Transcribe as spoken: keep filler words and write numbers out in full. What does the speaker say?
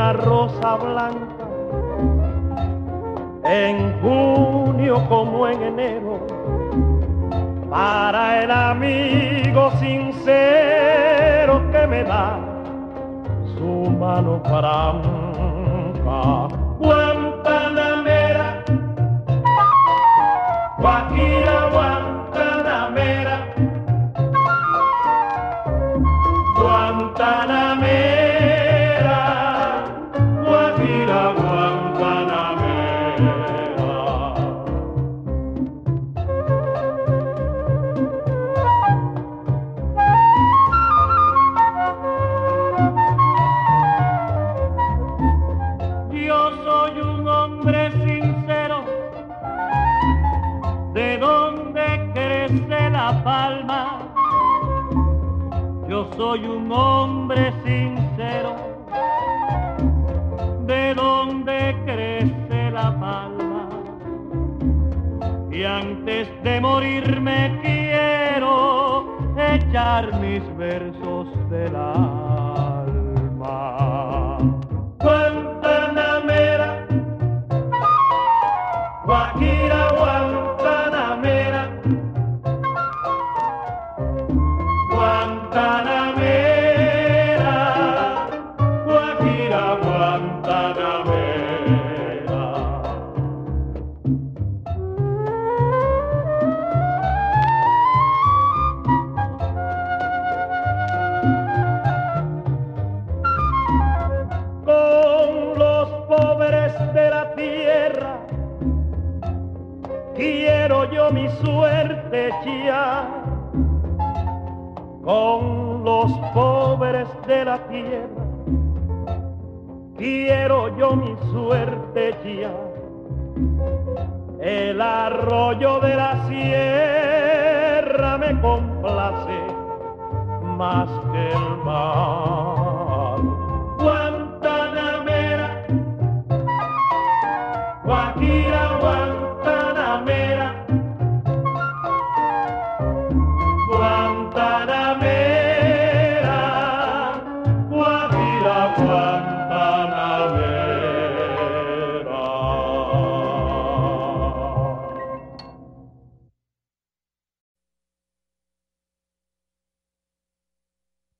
una rosa blanca, en junio como en enero, para el amigo sincero que me da su mano franca. Guantanamera, Guajira, Guantanamera, Guantanamera, Guajira, Guantanamera. Yo soy un hombre sincero, de donde crece la palma. Yo soy un hombre sincero, de donde crece la palma. Y antes de morirme quiero echar mis versos del alma. Guantanamera, Guajira, Guantanamera, Guantanamera, Guajira, Guantanamera. Con los pobres de la tierra quiero yo mi suerte echar. Con los pobres de la tierra quiero yo mi suerte echar. El arroyo de la sierra me complace más que el mar. Guantanamera, Guajira,